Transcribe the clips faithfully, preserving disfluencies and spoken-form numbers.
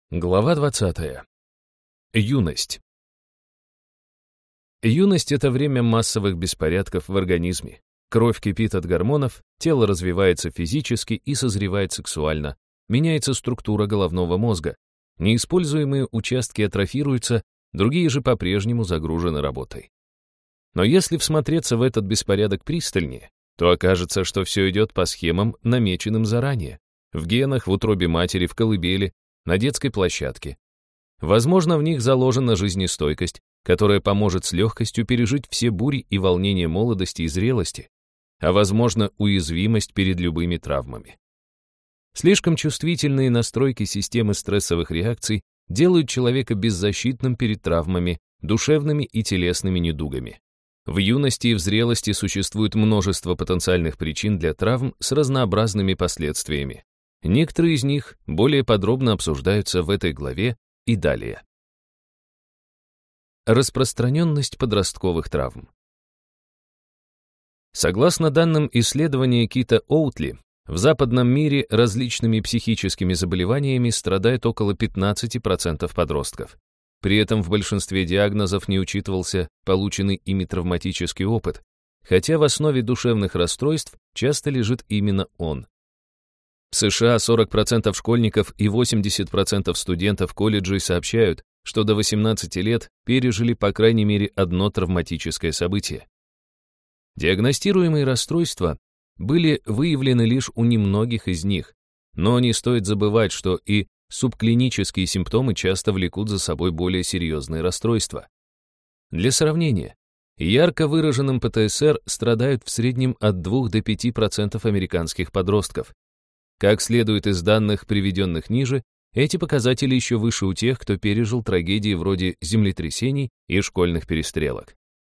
Глава двадцатая. Юность. Юность — это время массовых беспорядков в организме. Кровь кипит от гормонов, тело развивается физически и созревает сексуально, меняется структура головного мозга, неиспользуемые участки атрофируются, другие же по-прежнему загружены работой. Но если всмотреться в этот беспорядок пристальнее, то окажется, что все идет по схемам, намеченным заранее. В генах, в утробе матери, в колыбели, на детской площадке. Возможно, в них заложена жизнестойкость, которая поможет с легкостью пережить все бури и волнения молодости и зрелости, а возможно, уязвимость перед любыми травмами. Слишком чувствительные настройки системы стрессовых реакций делают человека беззащитным перед травмами, душевными и телесными недугами. В юности и в зрелости существует множество потенциальных причин для травм с разнообразными последствиями. Некоторые из них более подробно обсуждаются в этой главе и далее. Распространенность подростковых травм. Согласно данным исследования Кита Оутли, в западном мире различными психическими заболеваниями страдает около пятнадцати процентов подростков. При этом в большинстве диагнозов не учитывался полученный ими травматический опыт, хотя в основе душевных расстройств часто лежит именно он. В США сорок процентов школьников и восемьдесят процентов студентов колледжей сообщают, что до восемнадцати лет пережили по крайней мере одно травматическое событие. Диагностируемые расстройства были выявлены лишь у немногих из них, но не стоит забывать, что и субклинические симптомы часто влекут за собой более серьезные расстройства. Для сравнения, ярко выраженным ПТСР страдают в среднем от двух до пяти процентов американских подростков. Как следует из данных, приведенных ниже, эти показатели еще выше у тех, кто пережил трагедии вроде землетрясений и школьных перестрелок.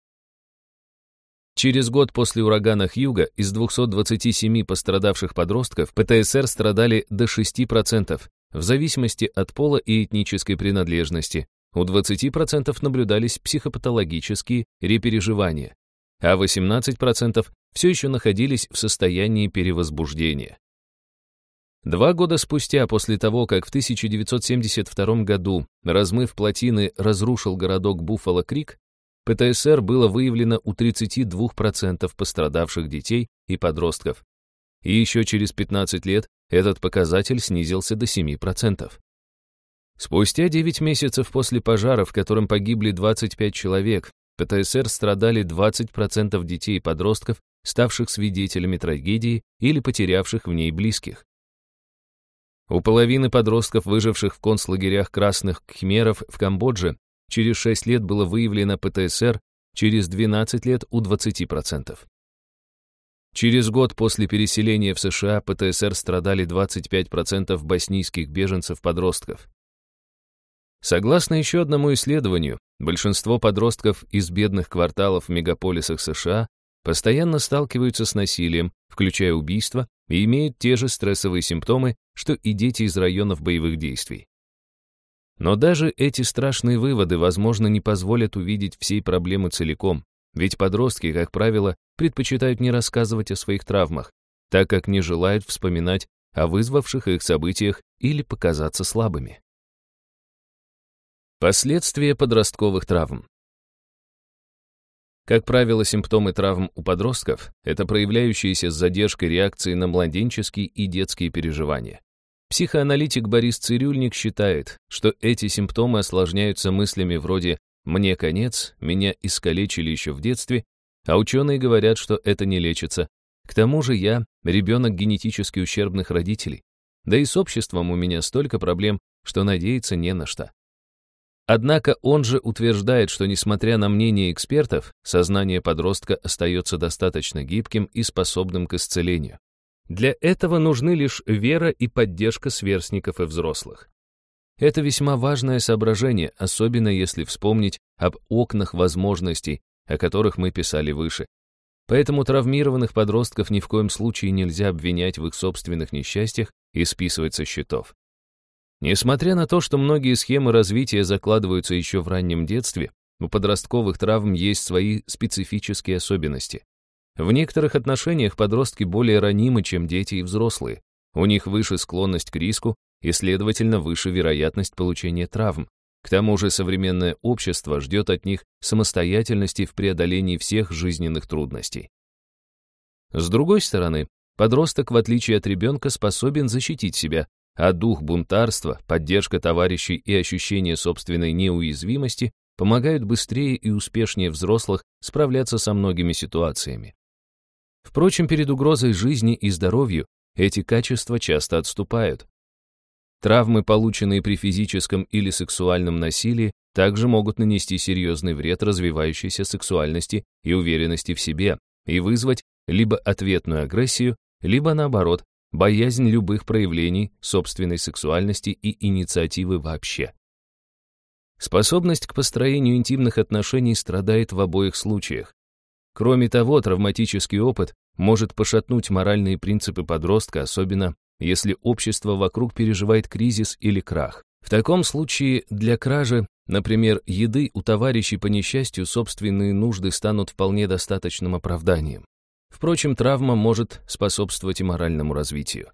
Через год после урагана Хьюго из двухсот двадцати семи пострадавших подростков ПТСР страдали до шести процентов, в зависимости от пола и этнической принадлежности. У двадцати процентов наблюдались психопатологические репереживания, а восемнадцать процентов все еще находились в состоянии перевозбуждения. Два года спустя, после того, как в тысяча девятьсот семьдесят втором году размыв плотины разрушил городок Буффало-Крик, ПТСР было выявлено у тридцати двух процентов пострадавших детей и подростков. И еще через пятнадцать лет этот показатель снизился до семи процентов. Спустя девять месяцев после пожара, в котором погибли двадцать пять человек, ПТСР страдали двадцать процентов детей и подростков, ставших свидетелями трагедии или потерявших в ней близких. У половины подростков, выживших в концлагерях красных кхмеров в Камбодже, через шесть лет было выявлено ПТСР, через двенадцать лет у двадцати процентов. Через год после переселения в США ПТСР страдали двадцать пять процентов боснийских беженцев-подростков. Согласно еще одному исследованию, большинство подростков из бедных кварталов в мегаполисах США постоянно сталкиваются с насилием, включая убийства, и имеют те же стрессовые симптомы, что и дети из районов боевых действий. Но даже эти страшные выводы, возможно, не позволят увидеть всей проблемы целиком, ведь подростки, как правило, предпочитают не рассказывать о своих травмах, так как не желают вспоминать о вызвавших их событиях или показаться слабыми. Последствия подростковых травм. Как правило, симптомы травм у подростков – это проявляющиеся с задержкой реакции на младенческие и детские переживания. Психоаналитик Борис Цирюльник считает, что эти симптомы осложняются мыслями вроде «мне конец», «меня искалечили еще в детстве», а ученые говорят, что это не лечится. К тому же я – ребенок генетически ущербных родителей. Да и с обществом у меня столько проблем, что надеяться не на что. Однако он же утверждает, что, несмотря на мнение экспертов, сознание подростка остается достаточно гибким и способным к исцелению. Для этого нужны лишь вера и поддержка сверстников и взрослых. Это весьма важное соображение, особенно если вспомнить об окнах возможностей, о которых мы писали выше. Поэтому травмированных подростков ни в коем случае нельзя обвинять в их собственных несчастьях и списывать со счетов. Несмотря на то, что многие схемы развития закладываются еще в раннем детстве, у подростковых травм есть свои специфические особенности. В некоторых отношениях подростки более ранимы, чем дети и взрослые. У них выше склонность к риску, и, следовательно, выше вероятность получения травм. К тому же современное общество ждет от них самостоятельности в преодолении всех жизненных трудностей. С другой стороны, подросток, в отличие от ребенка, способен защитить себя, а дух бунтарства, поддержка товарищей и ощущение собственной неуязвимости помогают быстрее и успешнее взрослых справляться со многими ситуациями. Впрочем, перед угрозой жизни и здоровью эти качества часто отступают. Травмы, полученные при физическом или сексуальном насилии, также могут нанести серьезный вред развивающейся сексуальности и уверенности в себе и вызвать либо ответную агрессию, либо, наоборот, боязнь любых проявлений собственной сексуальности и инициативы вообще. Способность к построению интимных отношений страдает в обоих случаях. Кроме того, травматический опыт может пошатнуть моральные принципы подростка, особенно если общество вокруг переживает кризис или крах. В таком случае для кражи, например, еды у товарищей по несчастью, собственные нужды станут вполне достаточным оправданием. Впрочем, травма может способствовать и моральному развитию.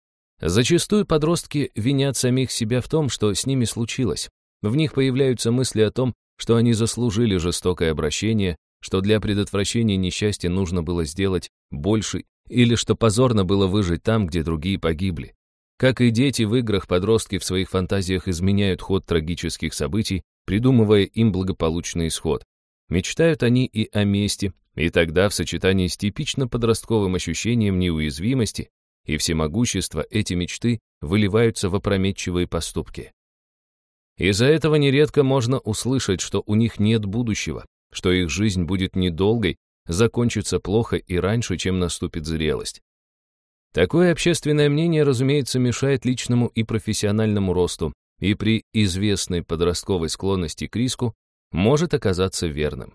Зачастую подростки винят самих себя в том, что с ними случилось. В них появляются мысли о том, что они заслужили жестокое обращение, что для предотвращения несчастья нужно было сделать больше, или что позорно было выжить там, где другие погибли. Как и дети в играх, подростки в своих фантазиях изменяют ход трагических событий, придумывая им благополучный исход. Мечтают они и о мести, и тогда в сочетании с типично подростковым ощущением неуязвимости и всемогущества эти мечты выливаются в опрометчивые поступки. Из-за этого нередко можно услышать, что у них нет будущего, что их жизнь будет недолгой, закончится плохо и раньше, чем наступит зрелость. Такое общественное мнение, разумеется, мешает личному и профессиональному росту, и при известной подростковой склонности к риску может оказаться верным.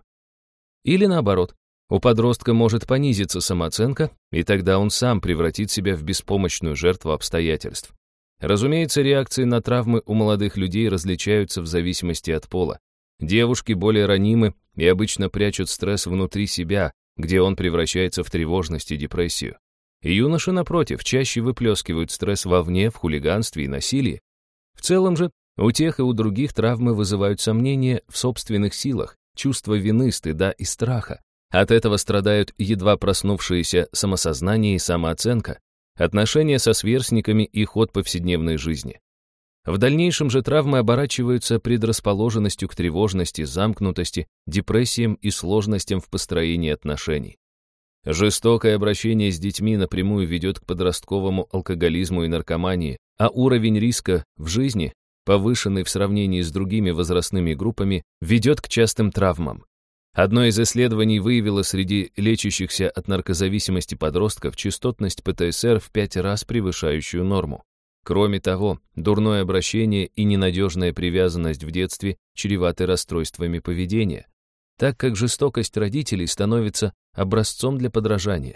Или наоборот, у подростка может понизиться самооценка, и тогда он сам превратит себя в беспомощную жертву обстоятельств. Разумеется, реакции на травмы у молодых людей различаются в зависимости от пола. Девушки более ранимы и обычно прячут стресс внутри себя, где он превращается в тревожность и депрессию. И юноши, напротив, чаще выплескивают стресс вовне, в хулиганстве и насилии. В целом же, у тех и у других травмы вызывают сомнения в собственных силах, чувство вины, стыда и страха. От этого страдают едва проснувшиеся самосознание и самооценка, отношения со сверстниками и ход повседневной жизни. В дальнейшем же травмы оборачиваются предрасположенностью к тревожности, замкнутости, депрессиям и сложностям в построении отношений. Жестокое обращение с детьми напрямую ведет к подростковому алкоголизму и наркомании, а уровень риска в жизни, повышенный в сравнении с другими возрастными группами, ведет к частым травмам. Одно из исследований выявило среди лечащихся от наркозависимости подростков частотность пэ тэ эс эр в пять раз превышающую норму. Кроме того, дурное обращение и ненадежная привязанность в детстве чреваты расстройствами поведения, так как жестокость родителей становится образцом для подражания.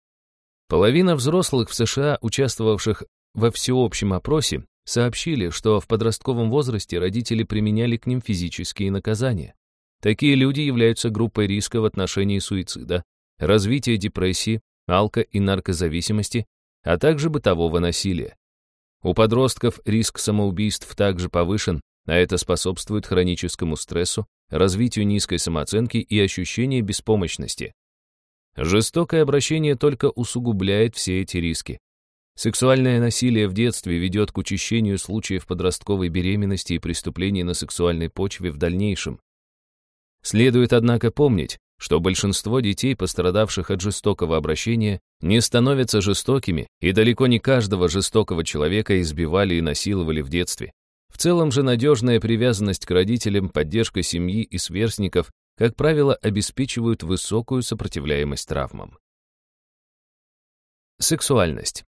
Половина взрослых в США, участвовавших во всеобщем опросе, сообщили, что в подростковом возрасте родители применяли к ним физические наказания. Такие люди являются группой риска в отношении суицида, развития депрессии, алко- и наркозависимости, а также бытового насилия. У подростков риск самоубийств также повышен, а это способствует хроническому стрессу, развитию низкой самооценки и ощущению беспомощности. Жестокое обращение только усугубляет все эти риски. Сексуальное насилие в детстве ведет к учащению случаев подростковой беременности и преступлений на сексуальной почве в дальнейшем. Следует, однако, помнить, что большинство детей, пострадавших от жестокого обращения, не становятся жестокими, и далеко не каждого жестокого человека избивали и насиловали в детстве. В целом же надежная привязанность к родителям, поддержка семьи и сверстников, как правило, обеспечивают высокую сопротивляемость травмам. Сексуальность.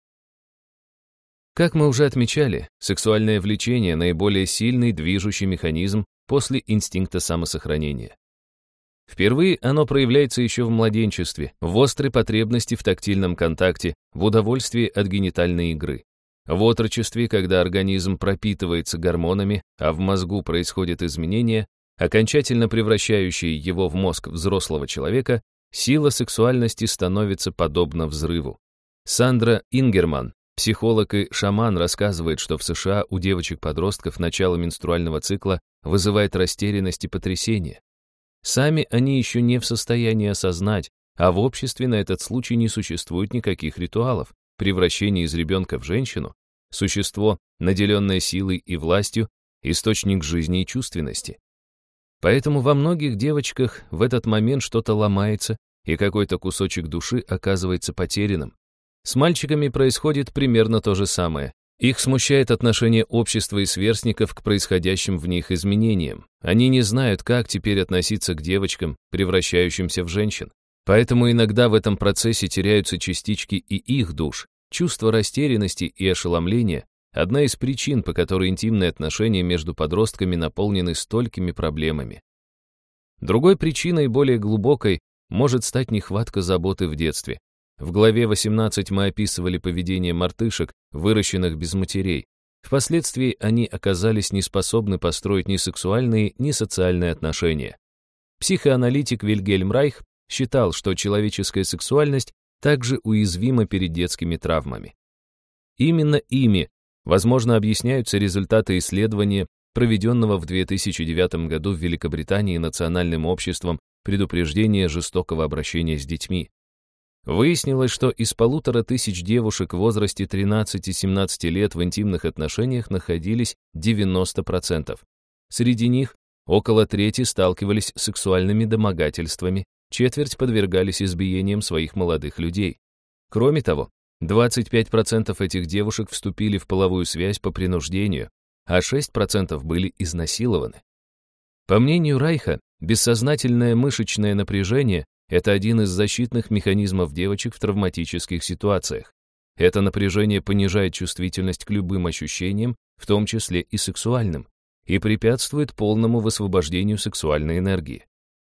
Как мы уже отмечали, сексуальное влечение – наиболее сильный движущий механизм после инстинкта самосохранения. Впервые оно проявляется еще в младенчестве, в острой потребности в тактильном контакте, в удовольствии от генитальной игры. В отрочестве, когда организм пропитывается гормонами, а в мозгу происходят изменения, окончательно превращающие его в мозг взрослого человека, сила сексуальности становится подобна взрыву. Сандра Ингерман, Психолог и шаман рассказывает, что в США у девочек-подростков начало менструального цикла вызывает растерянность и потрясение. Сами они еще не в состоянии осознать, а в обществе на этот случай не существует никаких ритуалов. Превращение из ребенка в женщину — существо, наделенное силой и властью, источник жизни и чувственности. Поэтому во многих девочках в этот момент что-то ломается, и какой-то кусочек души оказывается потерянным. С мальчиками происходит примерно то же самое. Их смущает отношение общества и сверстников к происходящим в них изменениям. Они не знают, как теперь относиться к девочкам, превращающимся в женщин. Поэтому иногда в этом процессе теряются частички и их душ. Чувство растерянности и ошеломления – одна из причин, по которой интимные отношения между подростками наполнены столькими проблемами. Другой причиной, более глубокой, может стать нехватка заботы в детстве. В главе восемнадцать мы описывали поведение мартышек, выращенных без матерей. Впоследствии они оказались неспособны построить ни сексуальные, ни социальные отношения. Психоаналитик Вильгельм Райх считал, что человеческая сексуальность также уязвима перед детскими травмами. Именно ими, возможно, объясняются результаты исследования, проведенного в две тысячи девятом году в Великобритании Национальным обществом предупреждения жестокого обращения с детьми. Выяснилось, что из полутора тысяч девушек в возрасте тринадцати-семнадцати лет в интимных отношениях находились девяносто процентов. Среди них около трети сталкивались с сексуальными домогательствами, четверть подвергались избиениям своих молодых людей. Кроме того, двадцать пять процентов этих девушек вступили в половую связь по принуждению, а шесть процентов были изнасилованы. По мнению Райха, бессознательное мышечное напряжение – это один из защитных механизмов девочек в травматических ситуациях. Это напряжение понижает чувствительность к любым ощущениям, в том числе и сексуальным, и препятствует полному высвобождению сексуальной энергии.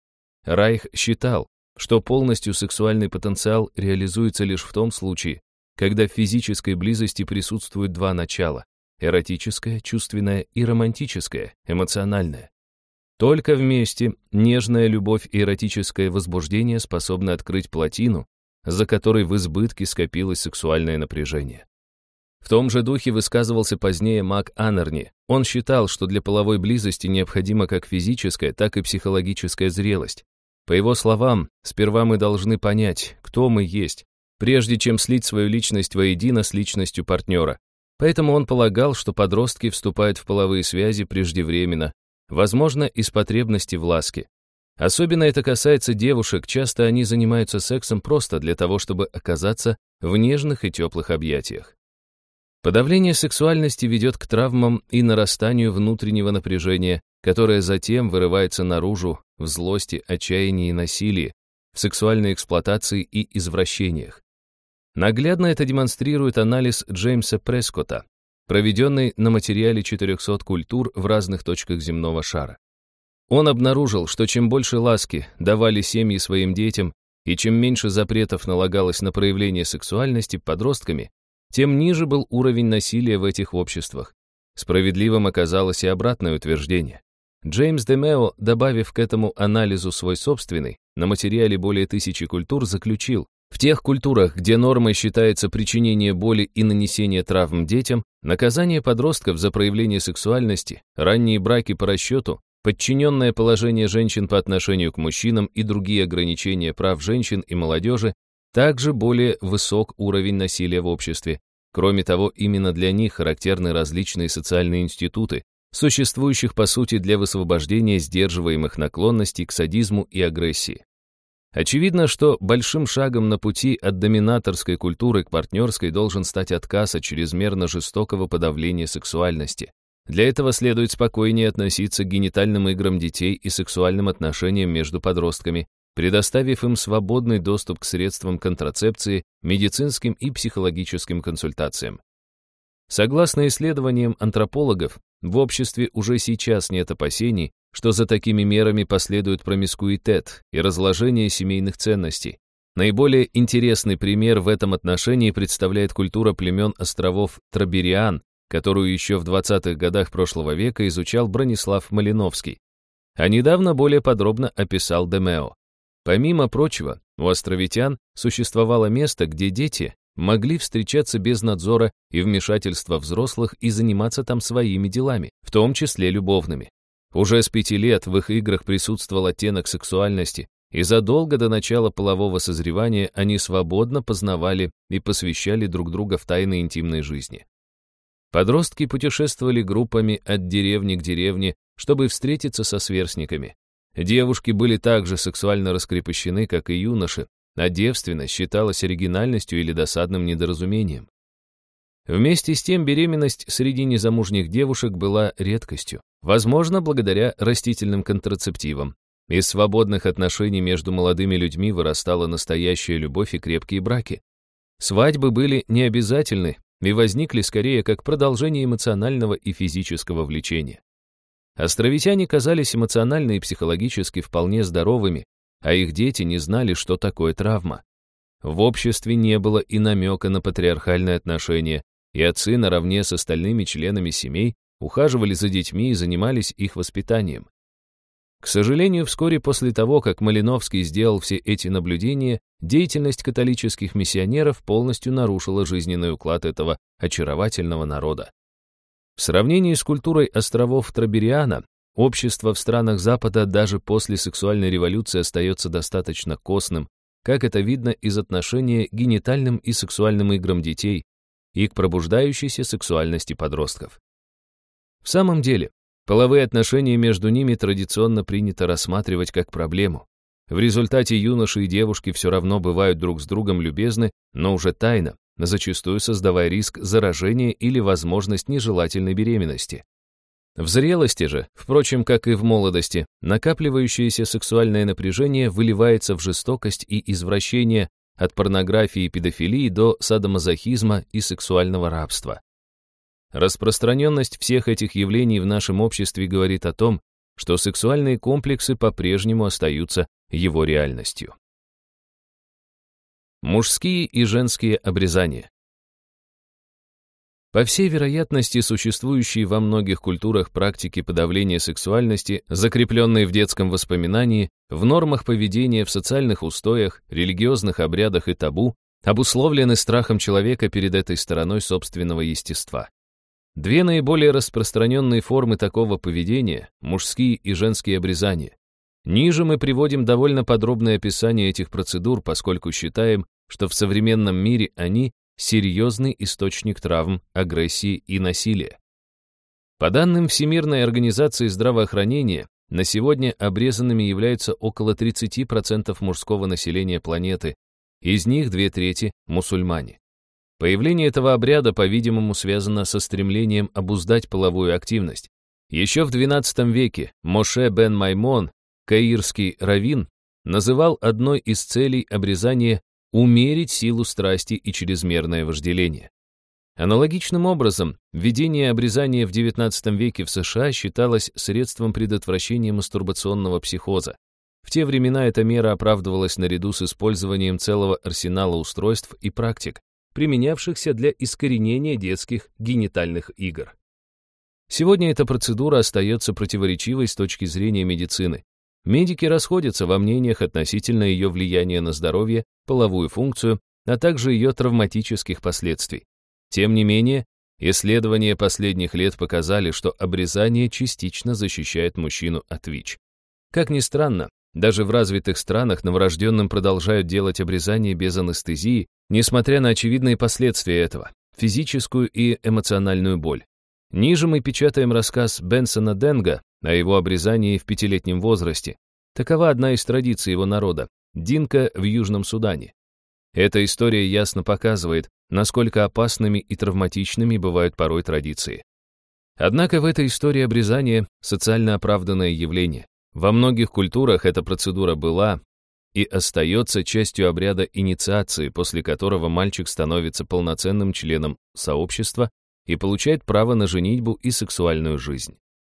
Райх считал, что полностью сексуальный потенциал реализуется лишь в том случае, когда в физической близости присутствуют два начала – эротическое, чувственное и романтическое, эмоциональное. Только вместе нежная любовь и эротическое возбуждение способны открыть плотину, за которой в избытке скопилось сексуальное напряжение. В том же духе высказывался позднее Мак Анерни. Он считал, что для половой близости необходима как физическая, так и психологическая зрелость. По его словам, сперва мы должны понять, кто мы есть, прежде чем слить свою личность воедино с личностью партнера. Поэтому он полагал, что подростки вступают в половые связи преждевременно, возможно, из потребности в ласке. Особенно это касается девушек, часто они занимаются сексом просто для того, чтобы оказаться в нежных и теплых объятиях. Подавление сексуальности ведет к травмам и нарастанию внутреннего напряжения, которое затем вырывается наружу в злости, отчаянии и насилии, в сексуальной эксплуатации и извращениях. Наглядно это демонстрирует анализ Джеймса Прескотта, проведенный на материале четырехсот культур в разных точках земного шара. Он обнаружил, что чем больше ласки давали семьи своим детям и чем меньше запретов налагалось на проявление сексуальности подростками, тем ниже был уровень насилия в этих обществах. Справедливым оказалось и обратное утверждение. Джеймс Демео, добавив к этому анализу свой собственный, на материале более тысячи культур заключил, в тех культурах, где нормой считается причинение боли и нанесение травм детям, наказание подростков за проявление сексуальности, ранние браки по расчету, подчиненное положение женщин по отношению к мужчинам и другие ограничения прав женщин и молодежи, также более высок уровень насилия в обществе. Кроме того, именно для них характерны различные социальные институты, существующих по сути для высвобождения сдерживаемых наклонностей к садизму и агрессии. Очевидно, что большим шагом на пути от доминаторской культуры к партнерской должен стать отказ от чрезмерно жестокого подавления сексуальности. Для этого следует спокойнее относиться к генитальным играм детей и сексуальным отношениям между подростками, предоставив им свободный доступ к средствам контрацепции, медицинским и психологическим консультациям. Согласно исследованиям антропологов, в обществе уже сейчас нет опасений, что за такими мерами последует промискуитет и разложение семейных ценностей. Наиболее интересный пример в этом отношении представляет культура племен островов Трабериан, которую еще в двадцатых годах прошлого века изучал Бронислав Малиновский. А недавно более подробно описал Демео. Помимо прочего, у островитян существовало место, где дети могли встречаться без надзора и вмешательства взрослых и заниматься там своими делами, в том числе любовными. Уже с пяти лет в их играх присутствовал оттенок сексуальности, и задолго до начала полового созревания они свободно познавали и посвящали друг друга в тайны интимной жизни. Подростки путешествовали группами от деревни к деревне, чтобы встретиться со сверстниками. Девушки были также сексуально раскрепощены, как и юноши, а девственность считалась оригинальностью или досадным недоразумением. Вместе с тем беременность среди незамужних девушек была редкостью, возможно, благодаря растительным контрацептивам. Из свободных отношений между молодыми людьми вырастала настоящая любовь и крепкие браки. Свадьбы были необязательны и возникли скорее как продолжение эмоционального и физического влечения. Островитяне казались эмоционально и психологически вполне здоровыми, а их дети не знали, что такое травма. В обществе не было и намека на патриархальные отношения, и отцы наравне с остальными членами семей ухаживали за детьми и занимались их воспитанием. К сожалению, вскоре после того, как Малиновский сделал все эти наблюдения, деятельность католических миссионеров полностью нарушила жизненный уклад этого очаровательного народа. В сравнении с культурой островов Трабериана, общество в странах Запада даже после сексуальной революции остается достаточно косным, как это видно из отношения к генитальным и сексуальным играм детей и к пробуждающейся сексуальности подростков. В самом деле, половые отношения между ними традиционно принято рассматривать как проблему. В результате юноши и девушки все равно бывают друг с другом любезны, но уже тайно, зачастую создавая риск заражения или возможность нежелательной беременности. В зрелости же, впрочем, как и в молодости, накапливающееся сексуальное напряжение выливается в жестокость и извращение от порнографии и педофилии до садомазохизма и сексуального рабства. Распространенность всех этих явлений в нашем обществе говорит о том, что сексуальные комплексы по-прежнему остаются его реальностью. Мужские и женские обрезания. По всей вероятности, существующие во многих культурах практики подавления сексуальности, закрепленные в детском воспоминании, в нормах поведения, в социальных устоях, религиозных обрядах и табу, обусловлены страхом человека перед этой стороной собственного естества. Две наиболее распространенные формы такого поведения – мужские и женские обрезания. Ниже мы приводим довольно подробное описание этих процедур, поскольку считаем, что в современном мире они – серьезный источник травм, агрессии и насилия. По данным Всемирной организации здравоохранения, на сегодня обрезанными являются около тридцать процентов мужского населения планеты, из них две трети – мусульмане. Появление этого обряда, по-видимому, связано со стремлением обуздать половую активность. Еще в двенадцатом веке Моше бен Маймон, каирский раввин, называл одной из целей обрезания умерить силу страсти и чрезмерное вожделение. Аналогичным образом, введение обрезания в девятнадцатом веке в США считалось средством предотвращения мастурбационного психоза. В те времена эта мера оправдывалась наряду с использованием целого арсенала устройств и практик, применявшихся для искоренения детских генитальных игр. Сегодня эта процедура остается противоречивой с точки зрения медицины. Медики расходятся во мнениях относительно ее влияния на здоровье, половую функцию, а также ее травматических последствий. Тем не менее, исследования последних лет показали, что обрезание частично защищает мужчину от ВИЧ. Как ни странно, даже в развитых странах новорожденным продолжают делать обрезание без анестезии, несмотря на очевидные последствия этого – физическую и эмоциональную боль. Ниже мы печатаем рассказ Бенсона Денга о его обрезании в пятилетнем возрасте. Такова одна из традиций его народа – Динка в Южном Судане. Эта история ясно показывает, насколько опасными и травматичными бывают порой традиции. Однако в этой истории обрезание – социально оправданное явление. Во многих культурах эта процедура была и остается частью обряда инициации, после которого мальчик становится полноценным членом сообщества и получает право на женитьбу и сексуальную жизнь.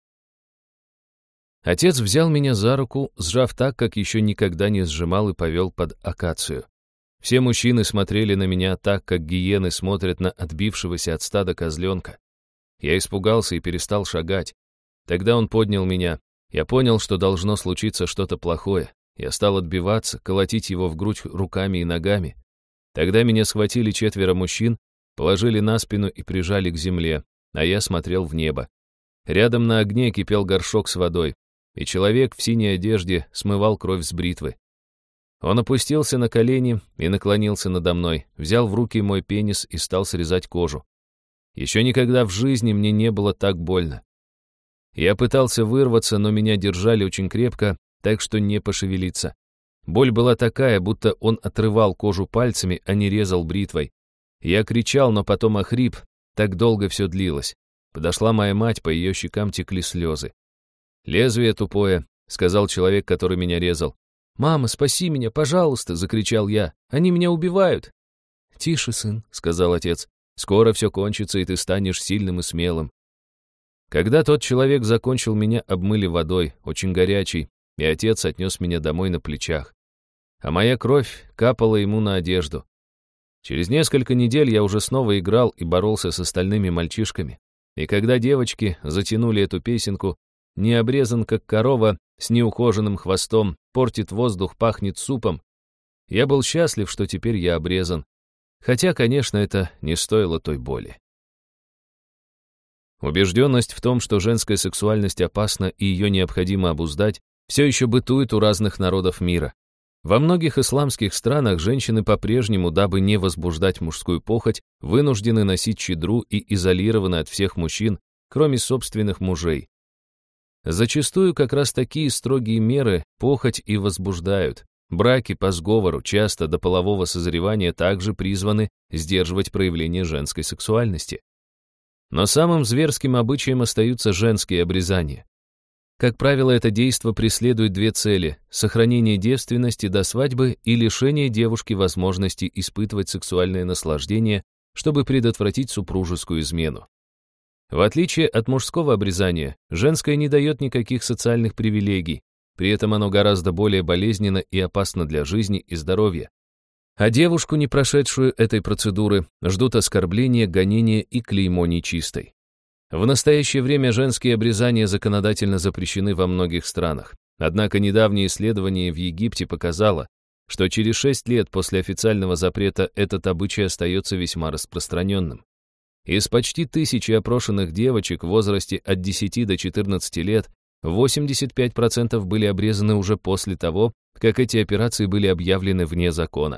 Отец взял меня за руку, сжав так, как еще никогда не сжимал, и повел под акацию. Все мужчины смотрели на меня так, как гиены смотрят на отбившегося от стада козленка. Я испугался и перестал шагать. Тогда он поднял меня. Я понял, что должно случиться что-то плохое. Я стал отбиваться, колотить его в грудь руками и ногами. Тогда меня схватили четверо мужчин, положили на спину и прижали к земле, а я смотрел в небо. Рядом на огне кипел горшок с водой, и человек в синей одежде смывал кровь с бритвы. Он опустился на колени и наклонился надо мной, взял в руки мой пенис и стал срезать кожу. Еще никогда в жизни мне не было так больно. Я пытался вырваться, но меня держали очень крепко, так что не пошевелиться. Боль была такая, будто он отрывал кожу пальцами, а не резал бритвой. Я кричал, но потом охрип, так долго все длилось. Подошла моя мать, по ее щекам текли слезы. «Лезвие тупое», — сказал человек, который меня резал. «Мама, спаси меня, пожалуйста!» — закричал я. «Они меня убивают!» «Тише, сын», — сказал отец. «Скоро все кончится, и ты станешь сильным и смелым». Когда тот человек закончил, меня обмыли водой, очень горячей, и отец отнес меня домой на плечах. А моя кровь капала ему на одежду. Через несколько недель я уже снова играл и боролся с остальными мальчишками. И когда девочки затянули эту песенку, «Не обрезан, как корова, с неухоженным хвостом, портит воздух, пахнет супом», я был счастлив, что теперь я обрезан. Хотя, конечно, это не стоило той боли. Убежденность в том, что женская сексуальность опасна и ее необходимо обуздать, все еще бытует у разных народов мира. Во многих исламских странах женщины по-прежнему, дабы не возбуждать мужскую похоть, вынуждены носить чадру и изолированы от всех мужчин, кроме собственных мужей. Зачастую как раз такие строгие меры похоть и возбуждают. Браки по сговору, часто до полового созревания, также призваны сдерживать проявление женской сексуальности. Но самым зверским обычаем остаются женские обрезания. Как правило, это действо преследует две цели – сохранение девственности до свадьбы и лишение девушки возможности испытывать сексуальное наслаждение, чтобы предотвратить супружескую измену. В отличие от мужского обрезания, женское не дает никаких социальных привилегий, при этом оно гораздо более болезненно и опасно для жизни и здоровья. А девушку, не прошедшую этой процедуры, ждут оскорбления, гонения и клеймо нечистой. В настоящее время женские обрезания законодательно запрещены во многих странах. Однако недавнее исследование в Египте показало, что через шесть лет после официального запрета этот обычай остается весьма распространенным. Из почти тысячи опрошенных девочек в возрасте от десяти до четырнадцати лет восемьдесят пять процентов были обрезаны уже после того, как эти операции были объявлены вне закона.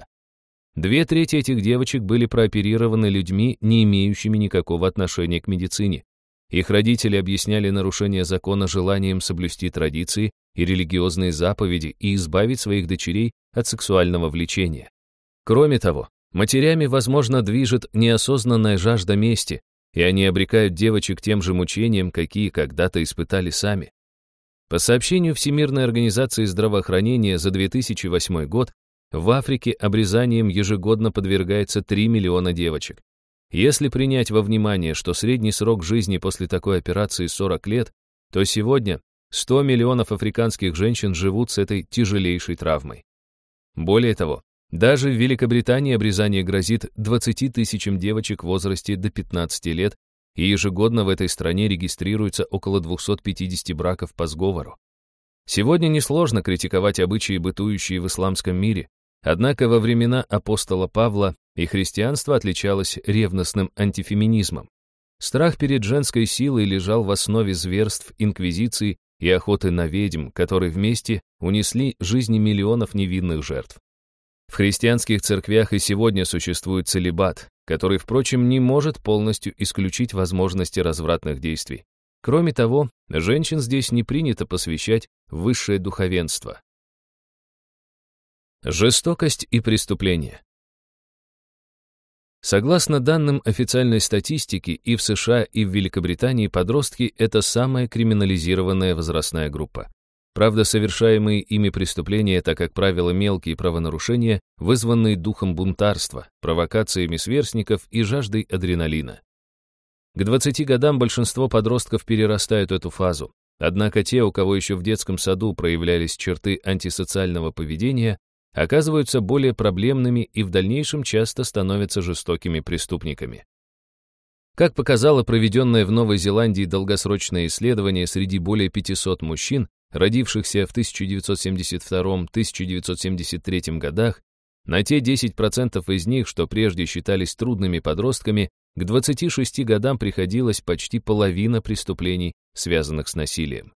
Две трети этих девочек были прооперированы людьми, не имеющими никакого отношения к медицине. Их родители объясняли нарушение закона желанием соблюсти традиции и религиозные заповеди и избавить своих дочерей от сексуального влечения. Кроме того, матерями, возможно, движет неосознанная жажда мести, и они обрекают девочек тем же мучениям, какие когда-то испытали сами. По сообщению Всемирной организации здравоохранения за две тысячи восьмой год, в Африке обрезанием ежегодно подвергается три миллиона девочек. Если принять во внимание, что средний срок жизни после такой операции сорок лет, то сегодня сто миллионов африканских женщин живут с этой тяжелейшей травмой. Более того, даже в Великобритании обрезание грозит двадцати тысячам девочек в возрасте до пятнадцати лет, и ежегодно в этой стране регистрируется около двухсот пятидесяти браков по сговору. Сегодня несложно критиковать обычаи, бытующие в исламском мире, однако во времена апостола Павла и христианство отличалось ревностным антифеминизмом. Страх перед женской силой лежал в основе зверств инквизиции и охоты на ведьм, которые вместе унесли жизни миллионов невинных жертв. В христианских церквях и сегодня существует целибат, который, впрочем, не может полностью исключить возможности развратных действий. Кроме того, женщин здесь не принято посвящать в высшее духовенство. Жестокость и преступление. Согласно данным официальной статистики, и в США, и в Великобритании подростки – это самая криминализированная возрастная группа. Правда, совершаемые ими преступления – это, как правило, мелкие правонарушения, вызванные духом бунтарства, провокациями сверстников и жаждой адреналина. К двадцати годам большинство подростков перерастают эту фазу, однако те, у кого еще в детском саду проявлялись черты антисоциального поведения, оказываются более проблемными и в дальнейшем часто становятся жестокими преступниками. Как показало проведенное в Новой Зеландии долгосрочное исследование среди более пятисот мужчин, родившихся в тысяча девятьсот семьдесят втором — тысяча девятьсот семьдесят третьем годах, На те десять процентов из них, что прежде считались трудными подростками, к двадцати шести годам приходилось почти половина преступлений, связанных с насилием.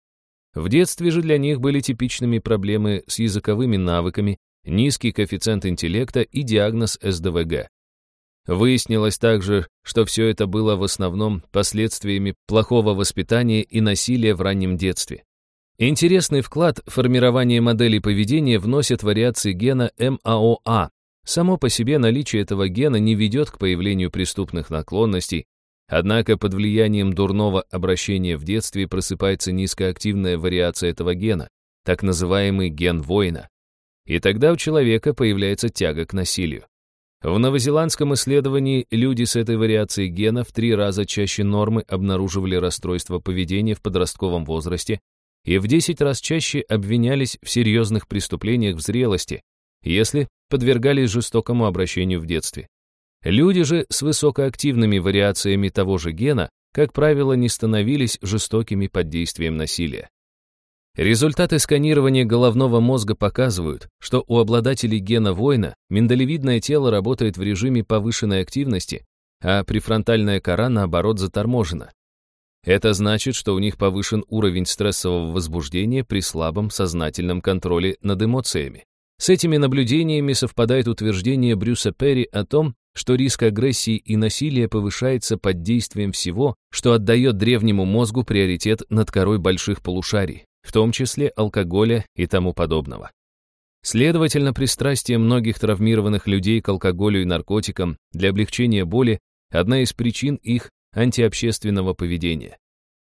В детстве же для них были типичными проблемы с языковыми навыками, низкий коэффициент интеллекта и диагноз эс дэ вэ гэ. Выяснилось также, что все это было в основном последствиями плохого воспитания и насилия в раннем детстве. Интересный вклад в формирование моделей поведения вносят вариации гена эм а о а. Само по себе наличие этого гена не ведет к появлению преступных наклонностей, однако под влиянием дурного обращения в детстве просыпается низкоактивная вариация этого гена, так называемый ген воина. И тогда у человека появляется тяга к насилию. В новозеландском исследовании люди с этой вариацией гена в три раза чаще нормы обнаруживали расстройство поведения в подростковом возрасте и в десять раз чаще обвинялись в серьезных преступлениях в зрелости, если подвергались жестокому обращению в детстве. Люди же с высокоактивными вариациями того же гена, как правило, не становились жестокими под действием насилия. Результаты сканирования головного мозга показывают, что у обладателей гена воина миндалевидное тело работает в режиме повышенной активности, а префронтальная кора, наоборот, заторможена. Это значит, что у них повышен уровень стрессового возбуждения при слабом сознательном контроле над эмоциями. С этими наблюдениями совпадает утверждение Брюса Перри о том, что риск агрессии и насилия повышается под действием всего, что отдает древнему мозгу приоритет над корой больших полушарий, в том числе алкоголя и тому подобного. Следовательно, пристрастие многих травмированных людей к алкоголю и наркотикам для облегчения боли – одна из причин их антиобщественного поведения.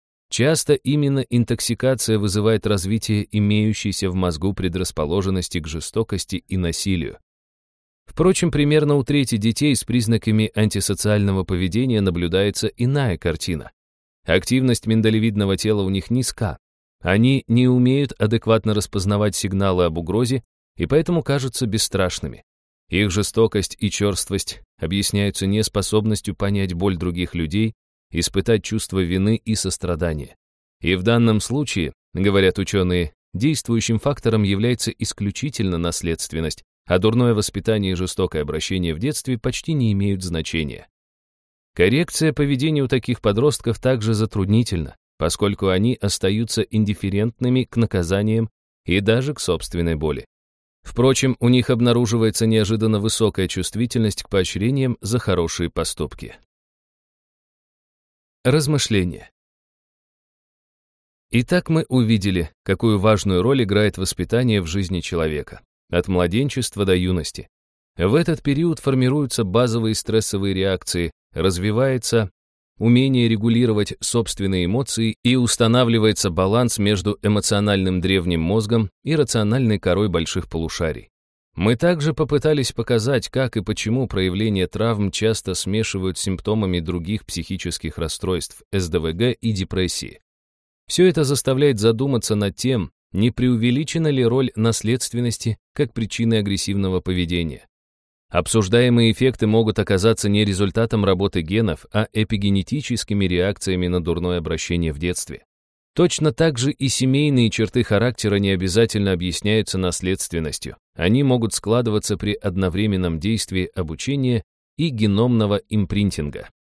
Часто именно интоксикация вызывает развитие имеющейся в мозгу предрасположенности к жестокости и насилию. Впрочем, примерно у трети детей с признаками антисоциального поведения наблюдается иная картина. Активность миндалевидного тела у них низка. Они не умеют адекватно распознавать сигналы об угрозе и поэтому кажутся бесстрашными. Их жестокость и черствость объясняются неспособностью понять боль других людей, испытать чувство вины и сострадания. И в данном случае, говорят ученые, действующим фактором является исключительно наследственность, а дурное воспитание и жестокое обращение в детстве почти не имеют значения. Коррекция поведения у таких подростков также затруднительна, поскольку они остаются индифферентными к наказаниям и даже к собственной боли. Впрочем, у них обнаруживается неожиданно высокая чувствительность к поощрениям за хорошие поступки. Размышления. Итак, мы увидели, какую важную роль играет воспитание в жизни человека, от младенчества до юности. В этот период формируются базовые стрессовые реакции, развивается умение регулировать собственные эмоции и устанавливается баланс между эмоциональным древним мозгом и рациональной корой больших полушарий. Мы также попытались показать, как и почему проявления травм часто смешивают с симптомами других психических расстройств, эс дэ вэ гэ и депрессии. Все это заставляет задуматься над тем, не преувеличена ли роль наследственности как причины агрессивного поведения. Обсуждаемые эффекты могут оказаться не результатом работы генов, а эпигенетическими реакциями на дурное обращение в детстве. Точно так же и семейные черты характера не обязательно объясняются наследственностью. Они могут складываться при одновременном действии обучения и геномного импринтинга.